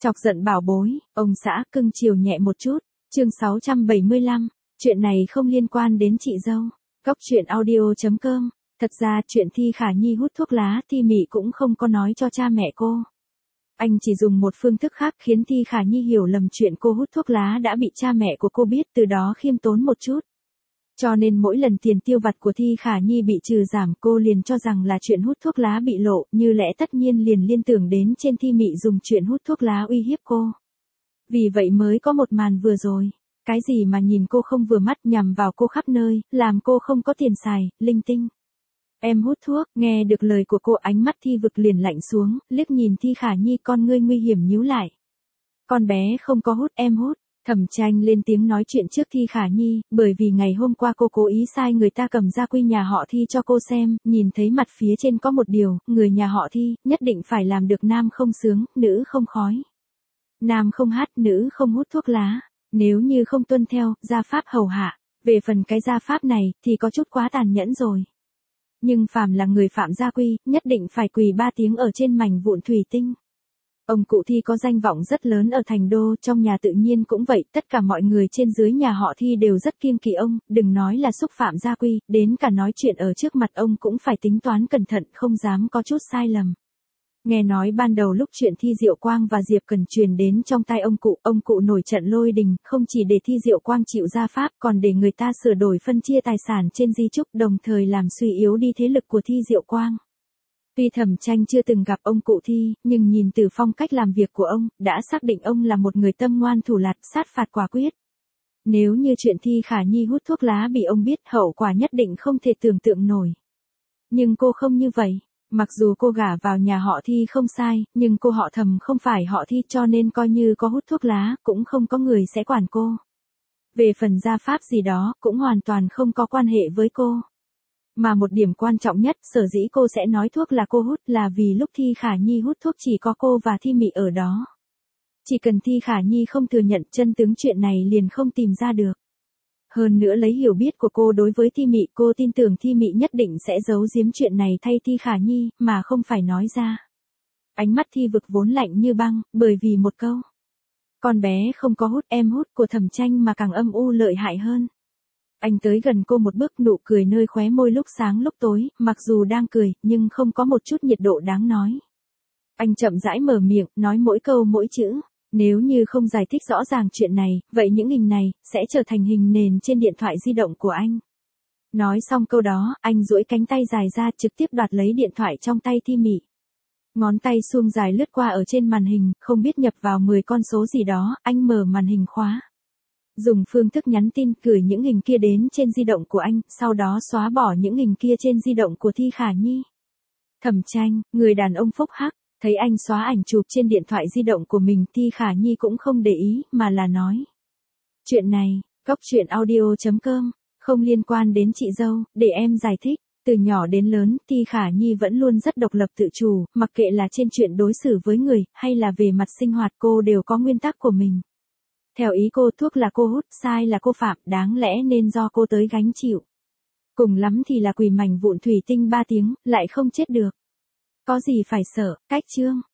Chọc giận bảo bối, ông xã cưng chiều nhẹ một chút. Chương 675, chuyện này không liên quan đến chị dâu. Góc truyện audio.com. Thật ra chuyện Thi Khả Nhi hút thuốc lá Thi Mị cũng không có nói cho cha mẹ cô. Anh chỉ dùng một phương thức khác khiến Thi Khả Nhi hiểu lầm chuyện cô hút thuốc lá đã bị cha mẹ của cô biết, từ đó khiêm tốn một chút. Cho nên mỗi lần tiền tiêu vặt của Thi Khả Nhi bị trừ giảm, cô liền cho rằng là chuyện hút thuốc lá bị lộ, như lẽ tất nhiên liền liên tưởng đến trên Thi Mị dùng chuyện hút thuốc lá uy hiếp cô. Vì vậy mới có một màn vừa rồi. Cái gì mà nhìn cô không vừa mắt, nhằm vào cô khắp nơi, làm cô không có tiền xài, linh tinh. Em hút thuốc, nghe được lời của cô ánh mắt Thi Vực liền lạnh xuống, liếc nhìn Thi Khả Nhi, con ngươi nguy hiểm nhíu lại. Con bé không có hút, em hút. Thẩm Tranh lên tiếng nói chuyện trước Thi Khả Nhi, bởi vì ngày hôm qua cô cố ý sai người ta cầm gia quy nhà họ Thi cho cô xem, nhìn thấy mặt phía trên có một điều, người nhà họ Thi, nhất định phải làm được nam không sướng, nữ không khói. Nam không hát, nữ không hút thuốc lá. Nếu như không tuân theo, gia pháp hầu hạ. Về phần cái gia pháp này, thì có chút quá tàn nhẫn rồi. Nhưng phàm là người phạm gia quy, nhất định phải quỳ 3 tiếng ở trên mảnh vụn thủy tinh. Ông cụ Thi có danh vọng rất lớn ở thành đô, trong nhà tự nhiên cũng vậy, tất cả mọi người trên dưới nhà họ Thi đều rất kiêng kỵ ông, đừng nói là xúc phạm gia quy, đến cả nói chuyện ở trước mặt ông cũng phải tính toán cẩn thận, không dám có chút sai lầm. Nghe nói ban đầu lúc chuyện Thi Diệu Quang và Diệp Cần truyền đến trong tay ông cụ nổi trận lôi đình, không chỉ để Thi Diệu Quang chịu gia pháp, còn để người ta sửa đổi phân chia tài sản trên di chúc, đồng thời làm suy yếu đi thế lực của Thi Diệu Quang. Tuy Thẩm Tranh chưa từng gặp ông cụ Thi, nhưng nhìn từ phong cách làm việc của ông, đã xác định ông là một người tâm ngoan thủ lạt, sát phạt quả quyết. Nếu như chuyện Thi Khả Nhi hút thuốc lá bị ông biết, hậu quả nhất định không thể tưởng tượng nổi. Nhưng cô không như vậy. Mặc dù cô gả vào nhà họ Thi không sai, nhưng cô họ Thẩm không phải họ Thi, cho nên coi như có hút thuốc lá, cũng không có người sẽ quản cô. Về phần gia pháp gì đó, cũng hoàn toàn không có quan hệ với cô. Mà một điểm quan trọng nhất, sở dĩ cô sẽ nói thuốc là cô hút, là vì lúc Thi Khả Nhi hút thuốc chỉ có cô và Thi Mị ở đó. Chỉ cần Thi Khả Nhi không thừa nhận chân tướng chuyện này liền không tìm ra được. Hơn nữa lấy hiểu biết của cô đối với Thi Mị, cô tin tưởng Thi Mị nhất định sẽ giấu giếm chuyện này thay Thi Khả Nhi, mà không phải nói ra. Ánh mắt Thi Vực vốn lạnh như băng, bởi vì một câu. Con bé không có hút, em hút của Thẩm Tranh mà càng âm u lợi hại hơn. Anh tới gần cô một bước, nụ cười nơi khóe môi lúc sáng lúc tối, mặc dù đang cười, nhưng không có một chút nhiệt độ đáng nói. Anh chậm rãi mở miệng, nói mỗi câu mỗi chữ. Nếu như không giải thích rõ ràng chuyện này, vậy những hình này, sẽ trở thành hình nền trên điện thoại di động của anh. Nói xong câu đó, anh duỗi cánh tay dài ra trực tiếp đoạt lấy điện thoại trong tay Thi Mị. Ngón tay suông dài lướt qua ở trên màn hình, không biết nhập vào 10 con số gì đó, anh mở màn hình khóa. Dùng phương thức nhắn tin gửi những hình kia đến trên di động của anh, sau đó xóa bỏ những hình kia trên di động của Thi Khả Nhi. Thẩm Tranh, người đàn ông phúc hắc. Thấy anh xóa ảnh chụp trên điện thoại di động của mình, Thi Khả Nhi cũng không để ý, mà là nói. Chuyện này, góc truyện audio.com, không liên quan đến chị dâu, để em giải thích. Từ nhỏ đến lớn, Thi Khả Nhi vẫn luôn rất độc lập tự chủ, mặc kệ là trên chuyện đối xử với người, hay là về mặt sinh hoạt, cô đều có nguyên tắc của mình. Theo ý cô, thuốc là cô hút, sai là cô phạm, đáng lẽ nên do cô tới gánh chịu. Cùng lắm thì là quỳ mảnh vụn thủy tinh 3 tiếng, lại không chết được. Có gì phải sợ, cách chương.